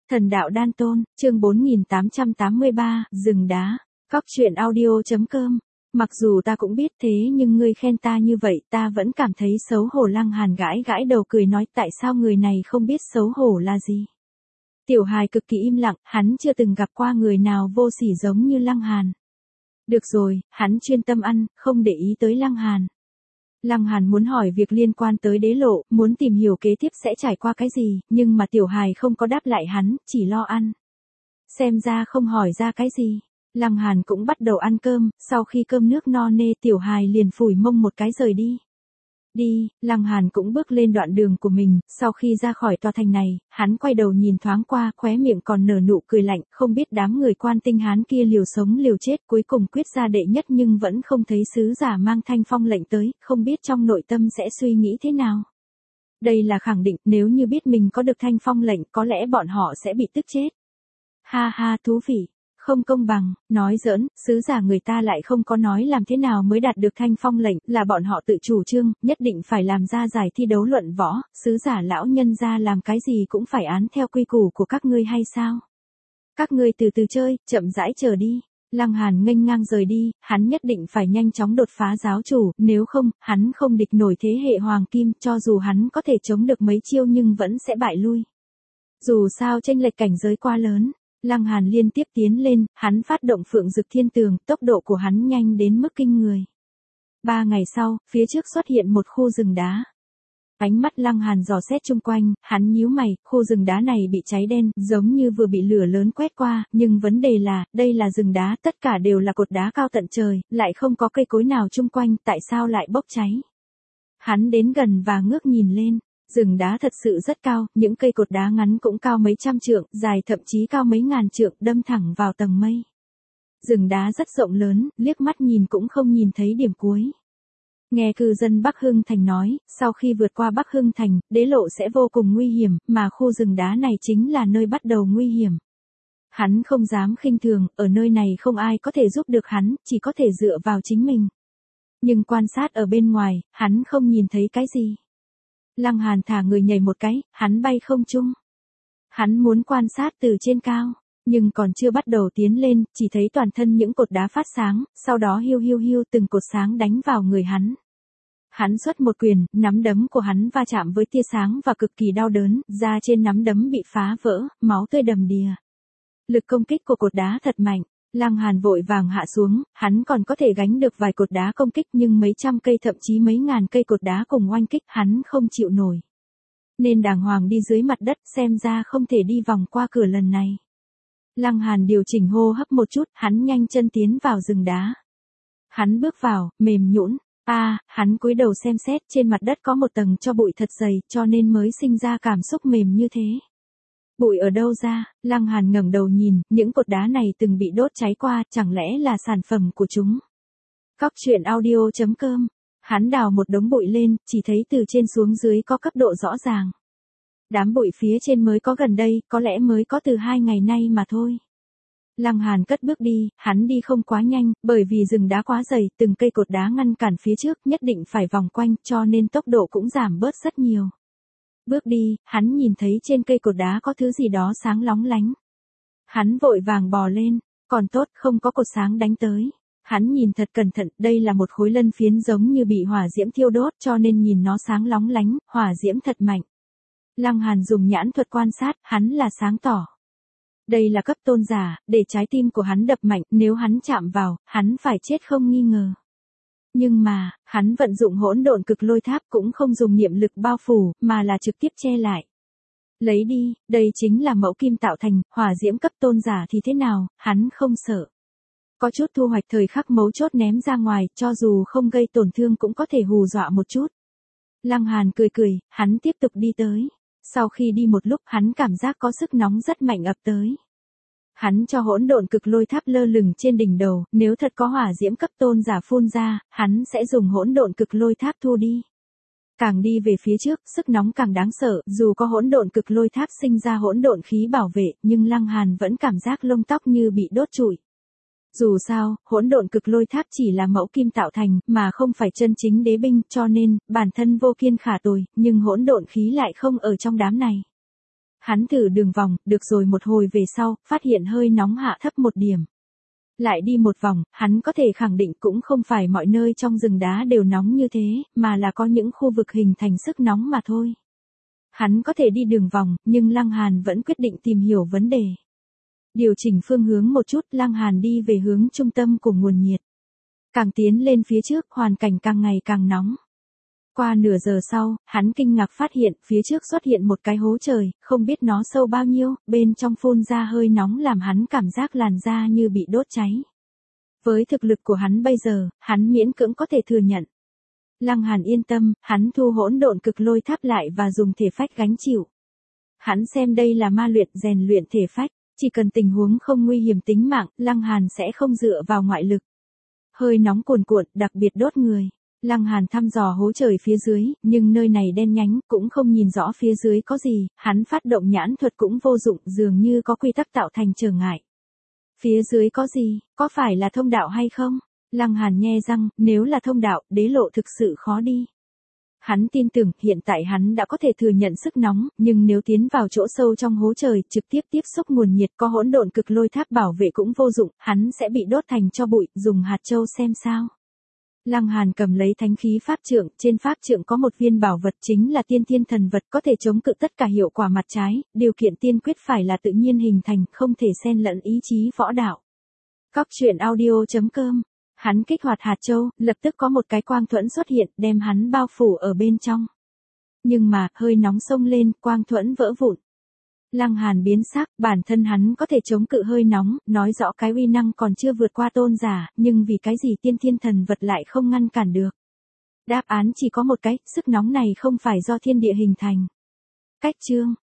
Thần đạo đan tôn, chương 4883, rừng đá, cóc truyện audio.com. Mặc dù ta cũng biết thế nhưng ngươi khen ta như vậy ta vẫn cảm thấy xấu hổ. Lăng Hàn gãi gãi đầu cười nói tại sao người này không biết xấu hổ là gì. Tiểu hài cực kỳ im lặng, hắn chưa từng gặp qua người nào vô sỉ giống như Lăng Hàn. Được rồi, hắn chuyên tâm ăn, không để ý tới Lăng Hàn. Lăng Hàn muốn hỏi việc liên quan tới đế lộ, muốn tìm hiểu kế tiếp sẽ trải qua cái gì, nhưng mà tiểu hài không có đáp lại hắn, chỉ lo ăn. Xem ra không hỏi ra cái gì. Lăng Hàn cũng bắt đầu ăn cơm, sau khi cơm nước no nê tiểu hài liền phủi mông một cái rời đi. Đi, Lăng Hàn cũng bước lên đoạn đường của mình, sau khi ra khỏi tòa thành này, hắn quay đầu nhìn thoáng qua, khóe miệng còn nở nụ cười lạnh, không biết đám người Quan Tinh Hán kia liều sống liều chết cuối cùng quyết ra đệ nhất nhưng vẫn không thấy sứ giả mang Thanh Phong lệnh tới, không biết trong nội tâm sẽ suy nghĩ thế nào. Đây là khẳng định, nếu như biết mình có được Thanh Phong lệnh có lẽ bọn họ sẽ bị tức chết. Ha ha, thú vị. Không công bằng, nói giỡn, sứ giả người ta lại không có nói làm thế nào mới đạt được Thanh Phong lệnh, là bọn họ tự chủ trương, nhất định phải làm ra giải thi đấu luận võ, sứ giả lão nhân ra làm cái gì cũng phải án theo quy củ của các ngươi hay sao? Các ngươi từ từ chơi, chậm rãi chờ đi. Lăng Hàn nghênh ngang rời đi, hắn nhất định phải nhanh chóng đột phá giáo chủ, nếu không, hắn không địch nổi thế hệ hoàng kim, cho dù hắn có thể chống được mấy chiêu nhưng vẫn sẽ bại lui. Dù sao chênh lệch cảnh giới quá lớn. Lăng Hàn liên tiếp tiến lên, hắn phát động Phượng Dực Thiên Tường, tốc độ của hắn nhanh đến mức kinh người. 3 ngày sau, phía trước xuất hiện một khu rừng đá. Ánh mắt Lăng Hàn dò xét chung quanh, hắn nhíu mày, khu rừng đá này bị cháy đen, giống như vừa bị lửa lớn quét qua, nhưng vấn đề là, đây là rừng đá, tất cả đều là cột đá cao tận trời, lại không có cây cối nào chung quanh, tại sao lại bốc cháy? Hắn đến gần và ngước nhìn lên. Rừng đá thật sự rất cao, những cây cột đá ngắn cũng cao mấy trăm trượng, dài thậm chí cao mấy ngàn trượng, đâm thẳng vào tầng mây. Rừng đá rất rộng lớn, liếc mắt nhìn cũng không nhìn thấy điểm cuối. Nghe cư dân Bắc Hưng Thành nói, sau khi vượt qua Bắc Hưng Thành, đế lộ sẽ vô cùng nguy hiểm, mà khu rừng đá này chính là nơi bắt đầu nguy hiểm. Hắn không dám khinh thường, ở nơi này không ai có thể giúp được hắn, chỉ có thể dựa vào chính mình. Nhưng quan sát ở bên ngoài, hắn không nhìn thấy cái gì. Lăng Hàn thả người nhảy một cái, hắn bay không trung. Hắn muốn quan sát từ trên cao, nhưng còn chưa bắt đầu tiến lên, chỉ thấy toàn thân những cột đá phát sáng, sau đó hiu hiu hiu từng cột sáng đánh vào người hắn. Hắn xuất một quyền, nắm đấm của hắn va chạm với tia sáng và cực kỳ đau đớn, da trên nắm đấm bị phá vỡ, máu tươi đầm đìa. Lực công kích của cột đá thật mạnh. Lăng Hàn vội vàng hạ xuống, hắn còn có thể gánh được vài cột đá công kích nhưng mấy trăm cây thậm chí mấy ngàn cây cột đá cùng oanh kích hắn không chịu nổi. Nên đàng hoàng đi dưới mặt đất xem ra không thể đi vòng qua cửa lần này. Lăng Hàn điều chỉnh hô hấp một chút, hắn nhanh chân tiến vào rừng đá. Hắn bước vào, mềm nhũn. Hắn cúi đầu xem xét trên mặt đất có một tầng tro bụi thật dày cho nên mới sinh ra cảm xúc mềm như thế. Bụi ở đâu ra? Lăng Hàn ngẩng đầu nhìn, những cột đá này từng bị đốt cháy qua, chẳng lẽ là sản phẩm của chúng? Cóc truyện audio.com. Hắn đào một đống bụi lên, chỉ thấy từ trên xuống dưới có cấp độ rõ ràng. Đám bụi phía trên mới có gần đây, có lẽ mới có từ 2 ngày nay mà thôi. Lăng Hàn cất bước đi, hắn đi không quá nhanh, bởi vì rừng đá quá dày, từng cây cột đá ngăn cản phía trước, nhất định phải vòng quanh, cho nên tốc độ cũng giảm bớt rất nhiều. Bước đi, hắn nhìn thấy trên cây cột đá có thứ gì đó sáng lóng lánh. Hắn vội vàng bò lên, còn tốt không có cột sáng đánh tới. Hắn nhìn thật cẩn thận, đây là một khối lân phiến giống như bị hỏa diễm thiêu đốt cho nên nhìn nó sáng lóng lánh, hỏa diễm thật mạnh. Lăng Hàn dùng nhãn thuật quan sát, hắn là sáng tỏ. Đây là cấp tôn giả, để trái tim của hắn đập mạnh, nếu hắn chạm vào, hắn phải chết không nghi ngờ. Nhưng mà, hắn vận dụng hỗn độn cực lôi tháp cũng không dùng niệm lực bao phủ, mà là trực tiếp che lại. Lấy đi, đây chính là mẫu kim tạo thành, hỏa diễm cấp tôn giả thì thế nào, hắn không sợ. Có chút thu hoạch thời khắc mấu chốt ném ra ngoài, cho dù không gây tổn thương cũng có thể hù dọa một chút. Lăng Hàn cười cười, hắn tiếp tục đi tới. Sau khi đi một lúc hắn cảm giác có sức nóng rất mạnh ập tới. Hắn cho hỗn độn cực lôi tháp lơ lửng trên đỉnh đầu, nếu thật có hỏa diễm cấp tôn giả phun ra, hắn sẽ dùng hỗn độn cực lôi tháp thu đi. Càng đi về phía trước, sức nóng càng đáng sợ, dù có hỗn độn cực lôi tháp sinh ra hỗn độn khí bảo vệ, nhưng Lăng Hàn vẫn cảm giác lông tóc như bị đốt trụi. Dù sao, hỗn độn cực lôi tháp chỉ là mẫu kim tạo thành, mà không phải chân chính đế binh, cho nên, bản thân vô kiên khả tồi, nhưng hỗn độn khí lại không ở trong đám này. Hắn thử đường vòng, được rồi một hồi về sau, phát hiện hơi nóng hạ thấp một điểm. Lại đi một vòng, hắn có thể khẳng định cũng không phải mọi nơi trong rừng đá đều nóng như thế, mà là có những khu vực hình thành sức nóng mà thôi. Hắn có thể đi đường vòng, nhưng Lăng Hàn vẫn quyết định tìm hiểu vấn đề. Điều chỉnh phương hướng một chút, Lăng Hàn đi về hướng trung tâm của nguồn nhiệt. Càng tiến lên phía trước, hoàn cảnh càng ngày càng nóng. Qua nửa giờ sau, hắn kinh ngạc phát hiện, phía trước xuất hiện một cái hố trời, không biết nó sâu bao nhiêu, bên trong phun ra hơi nóng làm hắn cảm giác làn da như bị đốt cháy. Với thực lực của hắn bây giờ, hắn miễn cưỡng có thể thừa nhận. Lăng Hàn yên tâm, hắn thu hỗn độn cực lôi tháp lại và dùng thể phách gánh chịu. Hắn xem đây là ma luyện rèn luyện thể phách, chỉ cần tình huống không nguy hiểm tính mạng, Lăng Hàn sẽ không dựa vào ngoại lực. Hơi nóng cuồn cuộn, đặc biệt đốt người. Lăng Hàn thăm dò hố trời phía dưới, nhưng nơi này đen nhánh, cũng không nhìn rõ phía dưới có gì, hắn phát động nhãn thuật cũng vô dụng, dường như có quy tắc tạo thành trở ngại. Phía dưới có gì, có phải là thông đạo hay không? Lăng Hàn nhe răng, nếu là thông đạo, đế lộ thực sự khó đi. Hắn tin tưởng, hiện tại hắn đã có thể thừa nhận sức nóng, nhưng nếu tiến vào chỗ sâu trong hố trời, trực tiếp tiếp xúc nguồn nhiệt có hỗn độn cực lôi tháp bảo vệ cũng vô dụng, hắn sẽ bị đốt thành tro bụi, dùng hạt châu xem sao. Lăng Hàn cầm lấy thánh khí pháp trượng, trên pháp trượng có một viên bảo vật chính là tiên thiên thần vật có thể chống cự tất cả hiệu quả mặt trái, điều kiện tiên quyết phải là tự nhiên hình thành, không thể xen lẫn ý chí võ đạo. Cóc truyện audio.com. Hắn kích hoạt hạt châu, lập tức có một cái quang thuẫn xuất hiện, đem hắn bao phủ ở bên trong. Nhưng mà, hơi nóng xông lên, quang thuẫn vỡ vụn. Lăng Hàn biến sắc, bản thân hắn có thể chống cự hơi nóng, nói rõ cái uy năng còn chưa vượt qua tôn giả, nhưng vì cái gì tiên thiên thần vật lại không ngăn cản được. Đáp án chỉ có một cái, sức nóng này không phải do thiên địa hình thành. Cách chương